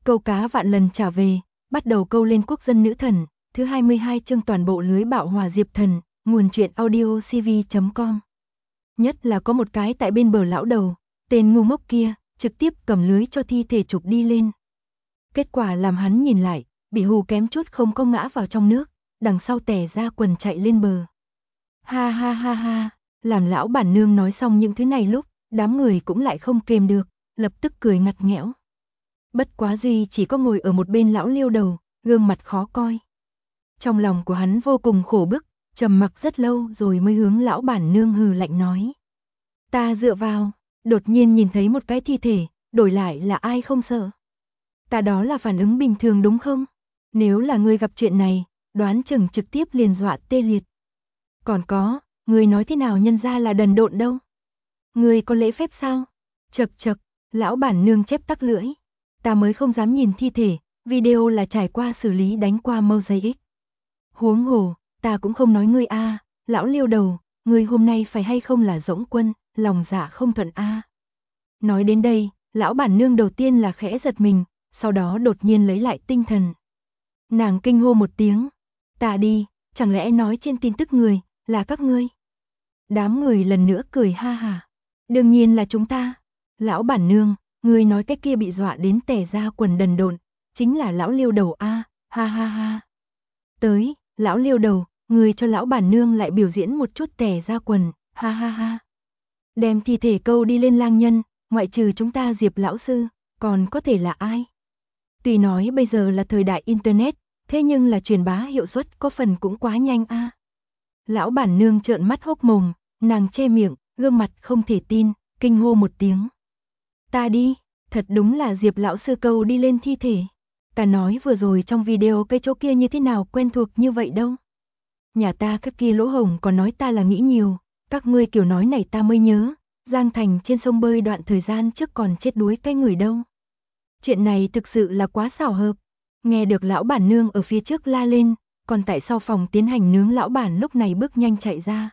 Câu cá vạn lần trả về, bắt đầu câu lên quốc dân nữ thần, thứ 22 chương toàn bộ lưới bạo hòa Diệp Thần, nguồn truyện audio cv.com. Nhất là có một cái tại bên bờ lão đầu, tên ngu ngốc kia, trực tiếp cầm lưới cho thi thể chụp đi lên. Kết quả làm hắn nhìn lại, bị hù kém chút không có ngã vào trong nước, đằng sau tè ra quần chạy lên bờ. Ha ha ha ha, làm lão bản nương nói xong những thứ này lúc, đám người cũng lại không kềm được, lập tức cười ngặt nghẽo. Bất quá duy chỉ có ngồi ở một bên lão Liêu đầu, gương mặt khó coi. Trong lòng của hắn vô cùng khổ bức, trầm mặc rất lâu rồi mới hướng lão bản nương hừ lạnh nói. Ta dựa vào, đột nhiên nhìn thấy một cái thi thể, đổi lại là ai không sợ. Ta đó là phản ứng bình thường đúng không? Nếu là ngươi gặp chuyện này, đoán chừng trực tiếp liền dọa tê liệt. Còn có, ngươi nói thế nào nhân ra là đần độn đâu? Ngươi có lễ phép sao? Chậc chậc, lão bản nương chép tắc lưỡi. Ta mới không dám nhìn thi thể, video là trải qua xử lý đánh qua mosaic. Huống hồ, ta cũng không nói ngươi a, lão Liêu đầu, ngươi hôm nay phải hay không là dỗng quân, lòng dạ không thuận a. Nói đến đây, lão bản nương đầu tiên là khẽ giật mình, sau đó đột nhiên lấy lại tinh thần. Nàng kinh hô một tiếng, ta đi, chẳng lẽ nói trên tin tức người, là các ngươi? Đám người lần nữa cười ha hả. Đương nhiên là chúng ta. Lão bản nương, ngươi nói cái kia bị dọa đến tè ra quần đần độn, chính là lão Liêu đầu a, ha ha ha. Tới, lão Liêu đầu, ngươi cho lão bản nương lại biểu diễn một chút tè ra quần, ha ha ha. Đem thi thể câu đi lên lang nhân, ngoại trừ chúng ta Diệp lão sư, còn có thể là ai? Tuy nói bây giờ là thời đại internet, thế nhưng là truyền bá hiệu suất có phần cũng quá nhanh a. Lão bản nương trợn mắt hốc mồm, nàng che miệng, gương mặt không thể tin, kinh hô một tiếng. Ta đi, thật đúng là Diệp lão sư câu đi lên thi thể. Ta nói vừa rồi trong video cái chỗ kia như thế nào quen thuộc như vậy đâu. Nhà ta các kia lỗ hổng còn nói ta là nghĩ nhiều, các ngươi kiểu nói này ta mới nhớ, Giang Thành trên sông bơi đoạn thời gian trước còn chết đuối cái người đâu. Chuyện này thực sự là quá xảo hợp. Nghe được lão bản nương ở phía trước la lên, còn tại sau phòng tiến hành nướng lão bản lúc này bước nhanh chạy ra.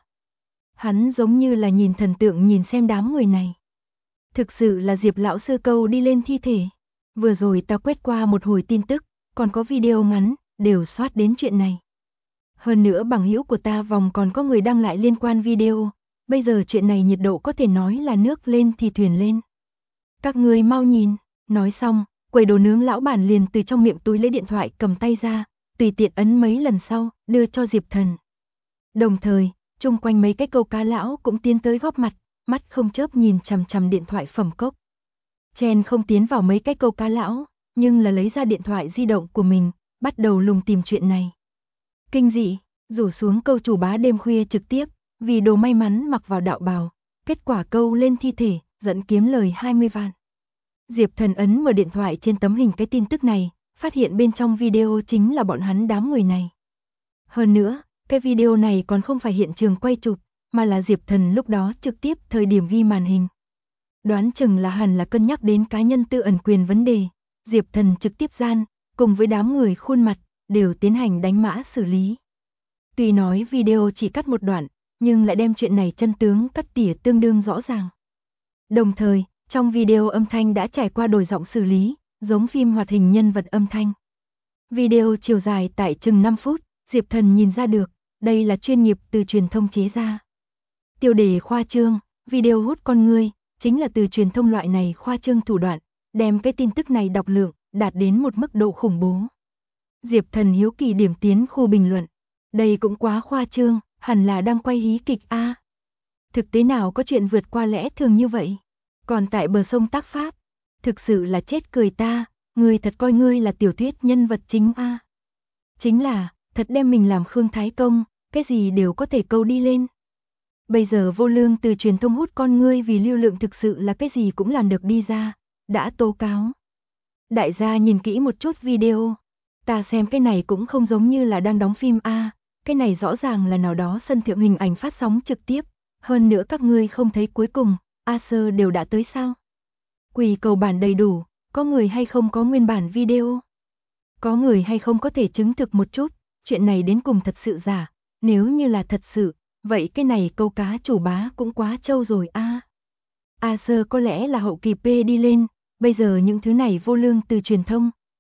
Hắn giống như là nhìn thần tượng nhìn xem đám người này. Thực sự là Diệp lão sư câu đi lên thi thể. Vừa rồi ta quét qua một hồi tin tức, còn có video ngắn, đều soát đến chuyện này. Hơn nữa bằng hữu của ta vòng còn có người đăng lại liên quan video, bây giờ chuyện này nhiệt độ có thể nói là nước lên thì thuyền lên. Các ngươi mau nhìn, nói xong, quầy đồ nướng lão bản liền từ trong miệng túi lấy điện thoại cầm tay ra, tùy tiện ấn mấy lần sau, đưa cho Diệp Thần. Đồng thời, chung quanh mấy cái câu cá lão cũng tiến tới góp mặt, mắt không chớp nhìn chằm chằm điện thoại phẩm cốc. Chen không tiến vào mấy cái câu cá lão, nhưng là lấy ra điện thoại di động của mình, bắt đầu lùng tìm chuyện này. Kinh dị, rủ xuống câu chủ bá đêm khuya trực tiếp, vì đồ may mắn mặc vào đạo bào, kết quả câu lên thi thể, dẫn kiếm lời 20 vạn. Diệp Thần ấn mở điện thoại trên tấm hình cái tin tức này, phát hiện bên trong video chính là bọn hắn đám người này. Hơn nữa, cái video này còn không phải hiện trường quay chụp, mà là Diệp Thần lúc đó trực tiếp thời điểm ghi màn hình. Đoán chừng là hẳn là cân nhắc đến cá nhân tư ẩn quyền vấn đề, Diệp Thần trực tiếp gian, cùng với đám người khuôn mặt, đều tiến hành đánh mã xử lý. Tuy nói video chỉ cắt một đoạn, nhưng lại đem chuyện này chân tướng cắt tỉa tương đương rõ ràng. Đồng thời, trong video âm thanh đã trải qua đổi giọng xử lý, giống phim hoạt hình nhân vật âm thanh. Video chiều dài tại chừng 5 phút, Diệp Thần nhìn ra được, đây là chuyên nghiệp từ truyền thông chế ra. Tiêu đề khoa trương, video hút con ngươi, chính là từ truyền thông loại này khoa trương thủ đoạn, đem cái tin tức này đọc lượng, đạt đến một mức độ khủng bố. Diệp Thần hiếu kỳ điểm tiến khu bình luận. Đây cũng quá khoa trương, hẳn là đang quay hí kịch a. Thực tế nào có chuyện vượt qua lẽ thường như vậy? Còn tại bờ sông tác pháp, thực sự là chết cười ta, ngươi thật coi ngươi là tiểu thuyết nhân vật chính a. Chính là, thật đem mình làm Khương Thái Công, cái gì đều có thể câu đi lên. Bây giờ vô lương từ truyền thông hút con ngươi vì lưu lượng thực sự là cái gì cũng làm được đi ra, đã tố cáo. Đại gia nhìn kỹ một chút video, ta xem cái này cũng không giống như là đang đóng phim a, cái này rõ ràng là nào đó sân thượng hình ảnh phát sóng trực tiếp, hơn nữa các ngươi không thấy cuối cùng, A Sơ đều đã tới sao? Quỳ cầu bản đầy đủ, có người hay không có nguyên bản video? Có người hay không có thể chứng thực một chút, chuyện này đến cùng thật sự giả, nếu như là thật sự, vậy cái này câu cá chủ bá cũng quá trâu rồi a. A Sơ có lẽ là hậu kỳ P đi lên, bây giờ những thứ này vô lương từ truyền thông,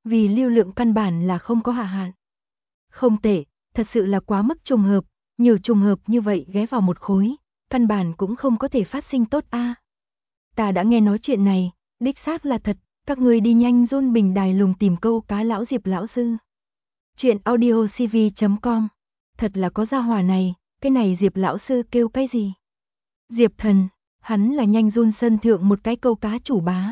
vì lưu lượng căn bản là không có hạ hạn. Không tệ, thật sự là quá mức trùng hợp, nhiều trùng hợp như vậy ghé vào một khối, căn bản cũng không có thể phát sinh tốt a. Ta đã nghe nói chuyện này, đích xác là thật, các ngươi đi nhanh run bình đài lùng tìm câu cá lão Diệp lão sư. Chuyện audiocv.com. Thật là có gia hỏa này, cái này Diệp lão sư kêu cái gì? Diệp Thần, hắn là nhanh run sân thượng một cái câu cá chủ bá.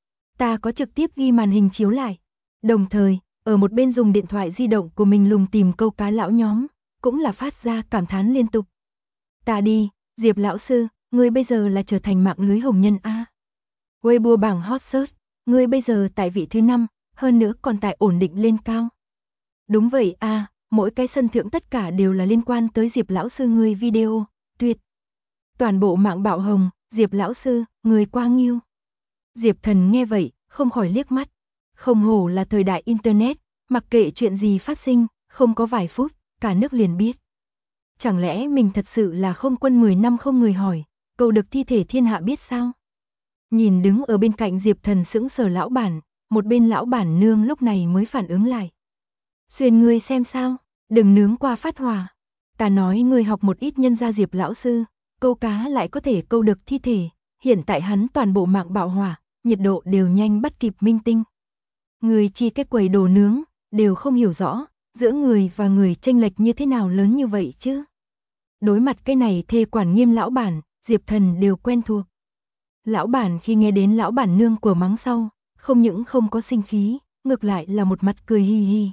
Ta có trực tiếp ghi màn hình chiếu lại, đồng thời, ở một bên dùng điện thoại di động của mình lùng tìm câu cá lão nhóm, cũng là phát ra cảm thán liên tục. Ta đi, Diệp lão sư, ngươi bây giờ là trở thành mạng lưới hồng nhân a. Weibo bảng hot search, ngươi bây giờ tại vị thứ 5, hơn nữa còn tại ổn định lên cao. Đúng vậy a, mỗi cái sân thượng tất cả đều là liên quan tới Diệp lão sư ngươi video, tuyệt. Toàn bộ mạng bạo hồng, Diệp lão sư, người qua nghiêu. Diệp Thần nghe vậy, không khỏi liếc mắt. Không hổ là thời đại internet, mặc kệ chuyện gì phát sinh, không có vài phút, cả nước liền biết. Chẳng lẽ mình thật sự là không quân 10 năm không người hỏi, cầu được thi thể thiên hạ biết sao? Nhìn đứng ở bên cạnh Diệp Thần sững sờ lão bản, một bên lão bản nương lúc này mới phản ứng lại. Xuyên ngươi xem sao, đừng nướng qua phát hỏa. Ta nói ngươi học một ít nhân gia Diệp lão sư, câu cá lại có thể câu được thi thể, hiện tại hắn toàn bộ mạng bạo hỏa, nhiệt độ đều nhanh bắt kịp minh tinh. Người chi cái quầy đồ nướng, đều không hiểu rõ, giữa người và người chênh lệch như thế nào lớn như vậy chứ. Đối mặt cái này thê quản nghiêm lão bản, Diệp Thần đều quen thuộc. Lão bản khi nghe đến lão bản nương của mắng sau, không những không có sinh khí, ngược lại là một mặt cười hi hi.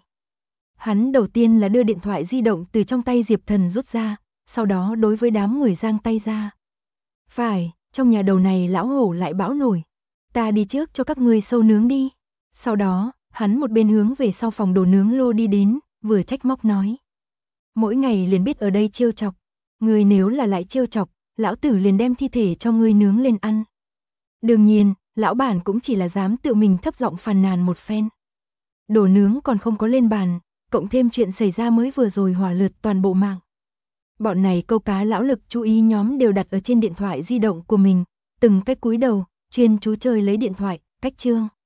Hắn đầu tiên là đưa điện thoại di động từ trong tay Diệp Thần rút ra, sau đó đối với đám người giang tay ra. Phải, trong nhà đầu này lão hổ lại bão nổi. Ta đi trước cho các ngươi sâu nướng đi. Sau đó, hắn một bên hướng về sau phòng đồ nướng lô đi đến, vừa trách móc nói. Mỗi ngày liền biết ở đây trêu chọc. Ngươi nếu là lại trêu chọc, lão tử liền đem thi thể cho ngươi nướng lên ăn. Đương nhiên, lão bản cũng chỉ là dám tự mình thấp giọng phàn nàn một phen. Đồ nướng còn không có lên bàn, cộng thêm chuyện xảy ra mới vừa rồi hỏa lượt toàn bộ mạng. Bọn này câu cá lão lực chú ý nhóm đều đặt ở trên điện thoại di động của mình, từng cái cúi đầu, chuyên chú chơi lấy điện thoại, cách chương.